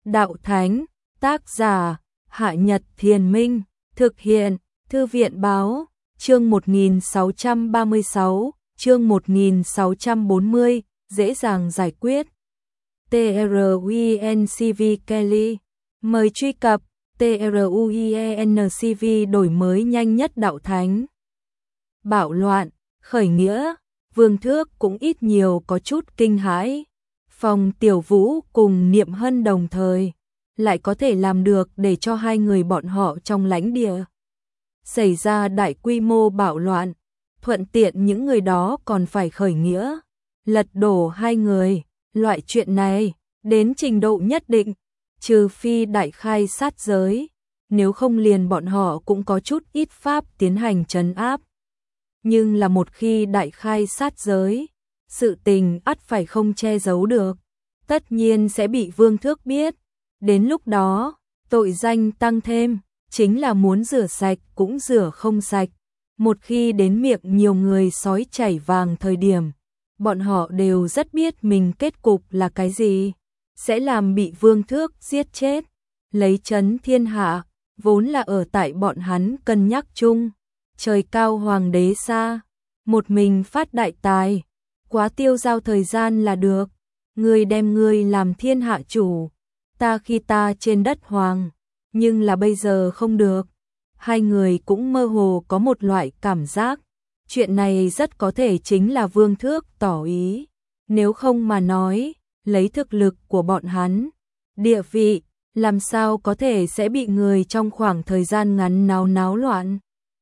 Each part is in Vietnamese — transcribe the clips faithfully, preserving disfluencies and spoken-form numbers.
Đạo Thánh, tác giả, Hạ Nhật Thiền Minh, thực hiện, Thư viện Báo, chương một nghìn sáu trăm ba mươi sáu, chương một nghìn sáu trăm bốn mươi, dễ dàng giải quyết. TRUENCV Kelly, mời truy cập TRUENCV đổi mới nhanh nhất Đạo Thánh. Bạo loạn, khởi nghĩa, Vương Thước cũng ít nhiều có chút kinh hãi. Phong Tiểu Vũ cùng Niệm Hân đồng thời, lại có thể làm được để cho hai người bọn họ trong lãnh địa xảy ra đại quy mô bạo loạn, thuận tiện những người đó còn phải khởi nghĩa, lật đổ hai người, loại chuyện này, đến trình độ nhất định, trừ phi đại khai sát giới, nếu không liền bọn họ cũng có chút ít pháp tiến hành trấn áp. Nhưng là một khi đại khai sát giới, sự tình ắt phải không che giấu được, tất nhiên sẽ bị Vương Thước biết, đến lúc đó, tội danh tăng thêm, chính là muốn rửa sạch cũng rửa không sạch, một khi đến miệng nhiều người sói chảy vàng thời điểm, bọn họ đều rất biết mình kết cục là cái gì, sẽ làm bị Vương Thước giết chết, lấy trấn thiên hạ, vốn là ở tại bọn hắn cân nhắc chung, trời cao hoàng đế xa, một mình phát đại tài, quá tiêu giao thời gian là được, người đem người làm thiên hạ chủ, ta khi ta trên đất hoàng, nhưng là bây giờ không được. Hai người cũng mơ hồ có một loại cảm giác, chuyện này rất có thể chính là Vương Thước tỏ ý, nếu không mà nói, lấy thực lực của bọn hắn, địa vị, làm sao có thể sẽ bị người trong khoảng thời gian ngắn náo náo loạn.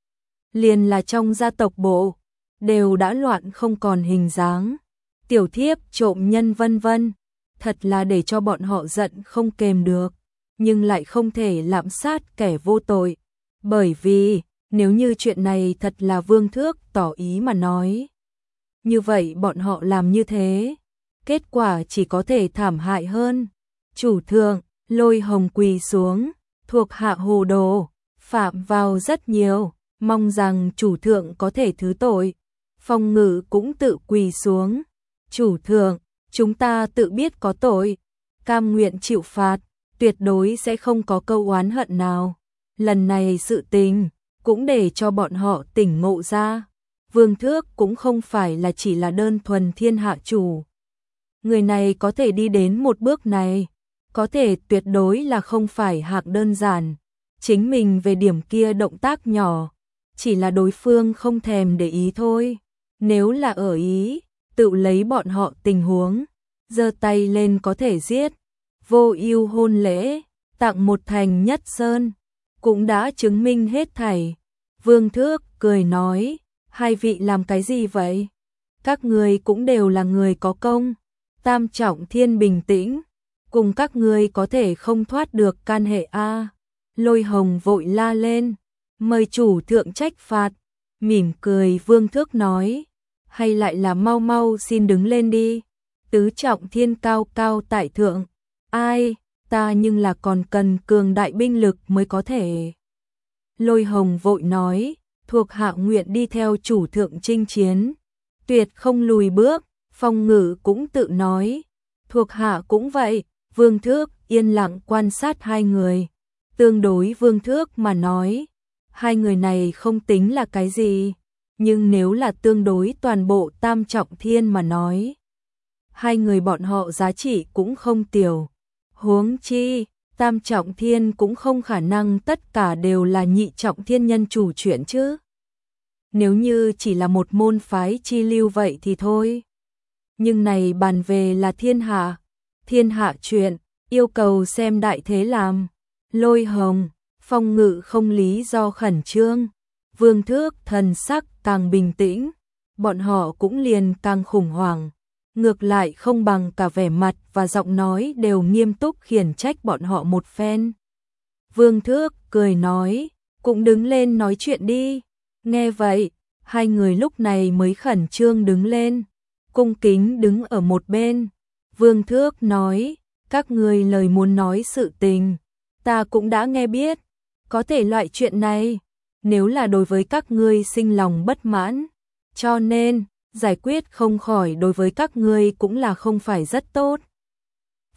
Liền là trong gia tộc bộ, đều đã loạn không còn hình dáng, tiểu thiếp trộm nhân vân vân, thật là để cho bọn họ giận không kềm được, nhưng lại không thể lạm sát kẻ vô tội, bởi vì nếu như chuyện này thật là Vương Thước tỏ ý mà nói, như vậy bọn họ làm như thế, kết quả chỉ có thể thảm hại hơn. Chủ thượng, Lôi Hồng quỳ xuống, thuộc hạ hồ đồ, phạm vào rất nhiều, mong rằng chủ thượng có thể thứ tội. Phong Ngự cũng tự quỳ xuống, chủ thượng, chúng ta tự biết có tội, cam nguyện chịu phạt, tuyệt đối sẽ không có câu oán hận nào. Lần này sự tình, cũng để cho bọn họ tỉnh ngộ ra, Vương Thước cũng không phải là chỉ là đơn thuần thiên hạ chủ. Người này có thể đi đến một bước này, có thể tuyệt đối là không phải hạng đơn giản, chính mình về điểm kia động tác nhỏ, chỉ là đối phương không thèm để ý thôi, nếu là ở ý, tự lấy bọn họ tình huống, giơ tay lên có thể giết, vô ưu hôn lễ, tặng một thành nhất sơn, cũng đã chứng minh hết thảy. Vương Thước cười nói, hai vị làm cái gì vậy? Các người cũng đều là người có công. Tam Trọng Thiên bình tĩnh, cùng các người có thể không thoát được can hệ a. Lôi Hồng vội la lên, mời chủ thượng trách phạt. Mỉm cười Vương Thước nói, hay lại là mau mau xin đứng lên đi. Tứ Trọng Thiên cao cao tại thượng, ai, ta nhưng là còn cần cường đại binh lực mới có thể. Lôi Hồng vội nói, thuộc hạ nguyện đi theo chủ thượng chinh chiến, tuyệt không lùi bước. Phong Ngự cũng tự nói, thuộc hạ cũng vậy. Vương Thước yên lặng quan sát hai người, tương đối Vương Thước mà nói, hai người này không tính là cái gì, nhưng nếu là tương đối toàn bộ Tam Trọng Thiên mà nói, hai người bọn họ giá trị cũng không tiểu. Huống chi, Tam Trọng Thiên cũng không khả năng tất cả đều là Nhị Trọng Thiên nhân chủ chuyện chứ. Nếu như chỉ là một môn phái chi lưu vậy thì thôi. Nhưng này bàn về là thiên hạ, thiên hạ chuyện, yêu cầu xem đại thế làm. Lôi Hồng, Phong Ngự không lý do khẩn trương, Vương Thước thần sắc càng bình tĩnh, bọn họ cũng liền càng khủng hoảng, ngược lại không bằng cả vẻ mặt và giọng nói đều nghiêm túc khiển trách bọn họ một phen. Vương Thước cười nói, cũng đứng lên nói chuyện đi. Nghe vậy, hai người lúc này mới khẩn trương đứng lên, cung kính đứng ở một bên. Vương Thước nói, các người lời muốn nói sự tình, ta cũng đã nghe biết, có thể loại chuyện này, nếu là đối với các ngươi sinh lòng bất mãn, cho nên, giải quyết không khỏi đối với các ngươi cũng là không phải rất tốt.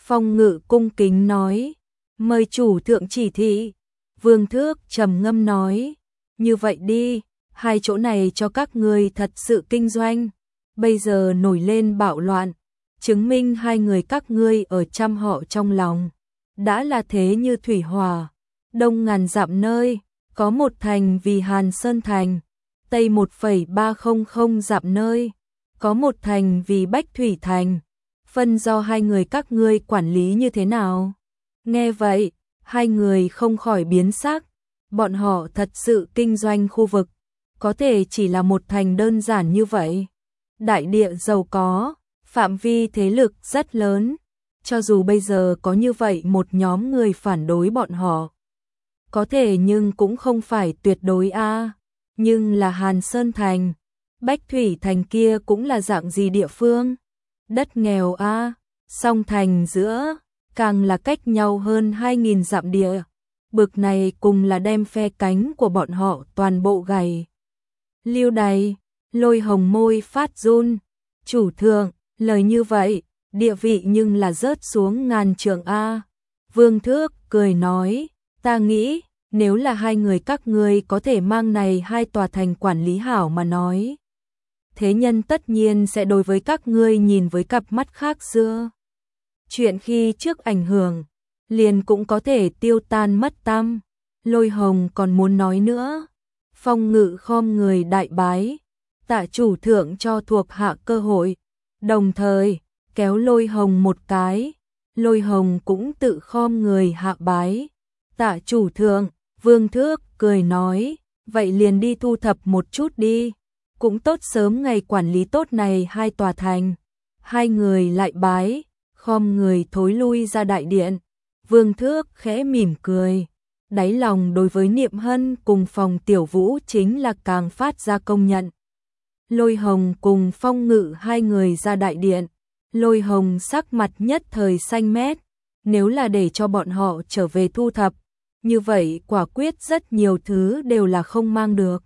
Phong Ngự cung kính nói, mời chủ thượng chỉ thị. Vương Thước trầm ngâm nói, như vậy đi, hai chỗ này cho các ngươi thật sự kinh doanh. Bây giờ nổi lên bạo loạn, chứng minh hai người các ngươi ở trăm họ trong lòng. Đã là thế như thủy hỏa, đông ngàn dặm nơi, có một thành vì Hàn Sơn Thành, tây một phẩy ba không không dặm nơi, có một thành vì Bách Thủy Thành. Phân do hai người các ngươi quản lý như thế nào? Nghe vậy, hai người không khỏi biến sắc, bọn họ thật sự kinh doanh khu vực, có thể chỉ là một thành đơn giản như vậy. Đại địa giàu có, phạm vi thế lực rất lớn, cho dù bây giờ có như vậy một nhóm người phản đối bọn họ. Có thể nhưng cũng không phải tuyệt đối a. À. Nhưng là Hàn Sơn Thành, Bách Thủy Thành kia cũng là dạng gì địa phương? Đất nghèo a, à. Song thành giữa, càng là cách nhau hơn hai nghìn dặm địa. Bực này cùng là đem phe cánh của bọn họ toàn bộ gầy. Liêu đày, Lôi Hồng môi phát run, chủ thượng, lời như vậy, địa vị nhưng là rớt xuống ngàn trượng a. Vương Thước cười nói, ta nghĩ, nếu là hai người các ngươi có thể mang này hai tòa thành quản lý hảo mà nói, thế nhân tất nhiên sẽ đối với các ngươi nhìn với cặp mắt khác xưa. Chuyện khi trước ảnh hưởng, liền cũng có thể tiêu tan mất tăm. Lôi Hồng còn muốn nói nữa. Phong Ngự khom người đại bái, tạ chủ thượng cho thuộc hạ cơ hội, đồng thời kéo Lôi Hồng một cái. Lôi Hồng cũng tự khom người hạ bái, tạ chủ thượng. Vương Thước cười nói, vậy liền đi thu thập một chút đi, cũng tốt sớm ngày quản lý tốt này hai tòa thành. Hai người lại bái, khom người thối lui ra đại điện. Vương Thước khẽ mỉm cười, đáy lòng đối với Niệm Hân cùng Phòng Tiểu Vũ chính là càng phát ra công nhận. Lôi Hồng cùng Phong Ngự hai người ra đại điện, Lôi Hồng sắc mặt nhất thời xanh mét, nếu là để cho bọn họ trở về thu thập, như vậy quả quyết rất nhiều thứ đều là không mang được.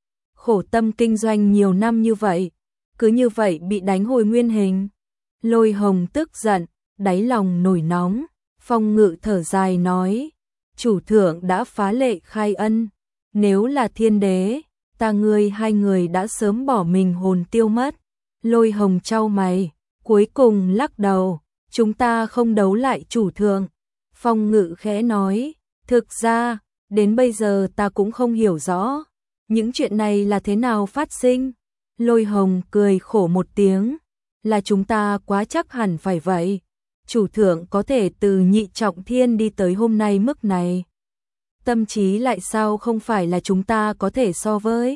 Khổ tâm kinh doanh nhiều năm như vậy, cứ như vậy bị đánh hồi nguyên hình. Lôi Hồng tức giận, đáy lòng nổi nóng. Phong Ngự thở dài nói, chủ thượng đã phá lệ khai ân, nếu là thiên đế, ta ngươi hai người đã sớm bỏ mình hồn tiêu mất. Lôi Hồng chau mày, cuối cùng lắc đầu, chúng ta không đấu lại chủ thượng. Phong Ngự khẽ nói, thực ra, đến bây giờ ta cũng không hiểu rõ, những chuyện này là thế nào phát sinh. Lôi Hồng cười khổ một tiếng, là chúng ta quá chắc hẳn phải vậy. Chủ thượng có thể từ nhị trọng thiên đi tới hôm nay mức này, tâm trí lại sao không phải là chúng ta có thể so với.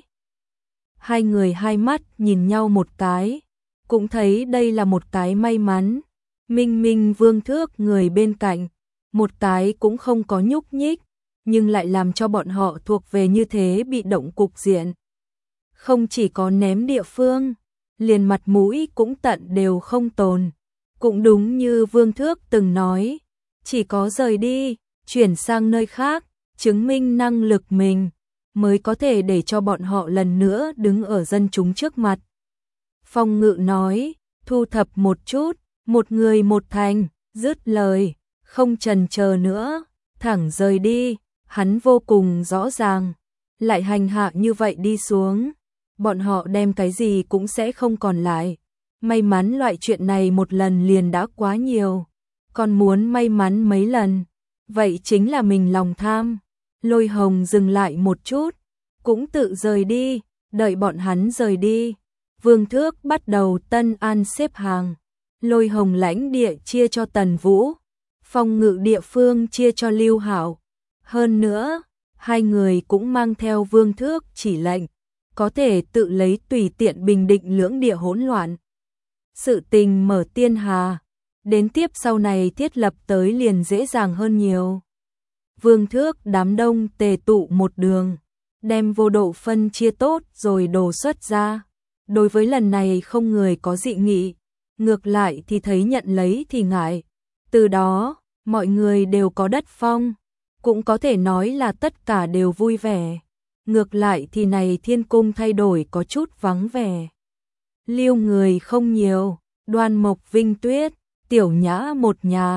Hai người hai mắt nhìn nhau một cái, cũng thấy đây là một cái may mắn. Minh Minh Vương Thước người bên cạnh, một cái cũng không có nhúc nhích, nhưng lại làm cho bọn họ thuộc về như thế bị động cục diện. Không chỉ có ném địa phương, liền mặt mũi cũng tận đều không tồn. Cũng đúng như Vương Thước từng nói, chỉ có rời đi, chuyển sang nơi khác, chứng minh năng lực mình, mới có thể để cho bọn họ lần nữa đứng ở dân chúng trước mặt. Phong Ngự nói, thu thập một chút, một người một thành, dứt lời, không chần chờ nữa, thẳng rời đi. Hắn vô cùng rõ ràng, lại hành hạ như vậy đi xuống, bọn họ đem cái gì cũng sẽ không còn lại. May mắn loại chuyện này một lần liền đã quá nhiều, còn muốn may mắn mấy lần, vậy chính là mình lòng tham. Lôi Hồng dừng lại một chút, cũng tự rời đi, đợi bọn hắn rời đi. Vương Thước bắt đầu tân an xếp hàng, Lôi Hồng lãnh địa chia cho Tần Vũ, Phong Ngự địa phương chia cho Lưu Hạo. Hơn nữa, hai người cũng mang theo Vương Thước chỉ lệnh, có thể tự lấy tùy tiện bình định lưỡng địa hỗn loạn. Sự tình mở tiên hà, đến tiếp sau này thiết lập tới liền dễ dàng hơn nhiều. Vương Thước đám đông tề tụ một đường, đem vô độ phân chia tốt rồi đồ xuất ra. Đối với lần này không người có dị nghị, ngược lại thì thấy nhận lấy thì ngại. Từ đó, mọi người đều có đất phong, cũng có thể nói là tất cả đều vui vẻ. Ngược lại thì này thiên cung thay đổi có chút vắng vẻ. Liêu người không nhiều, Đoan Mộc Vinh Tuyết, Tiểu Nhã một nhà,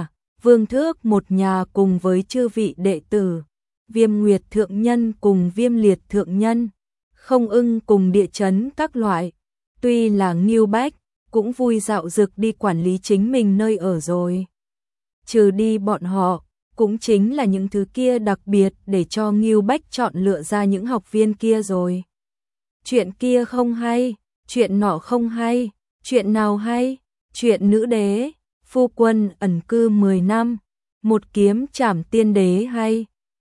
Vương Thước một nhà cùng với chư vị đệ tử, Viêm Nguyệt thượng nhân cùng Viêm Liệt thượng nhân, Không Ưng cùng địa chấn các loại, tuy là Ngưu Bách, cũng vui dạo dực đi quản lý chính mình nơi ở rồi. Trừ đi bọn họ, cũng chính là những thứ kia đặc biệt để cho Ngưu Bách chọn lựa ra những học viên kia rồi. Chuyện kia không hay, chuyện nọ không hay, chuyện nào hay, chuyện nữ đế, phu quân ẩn cư mười năm, một kiếm trảm tiên đế hay.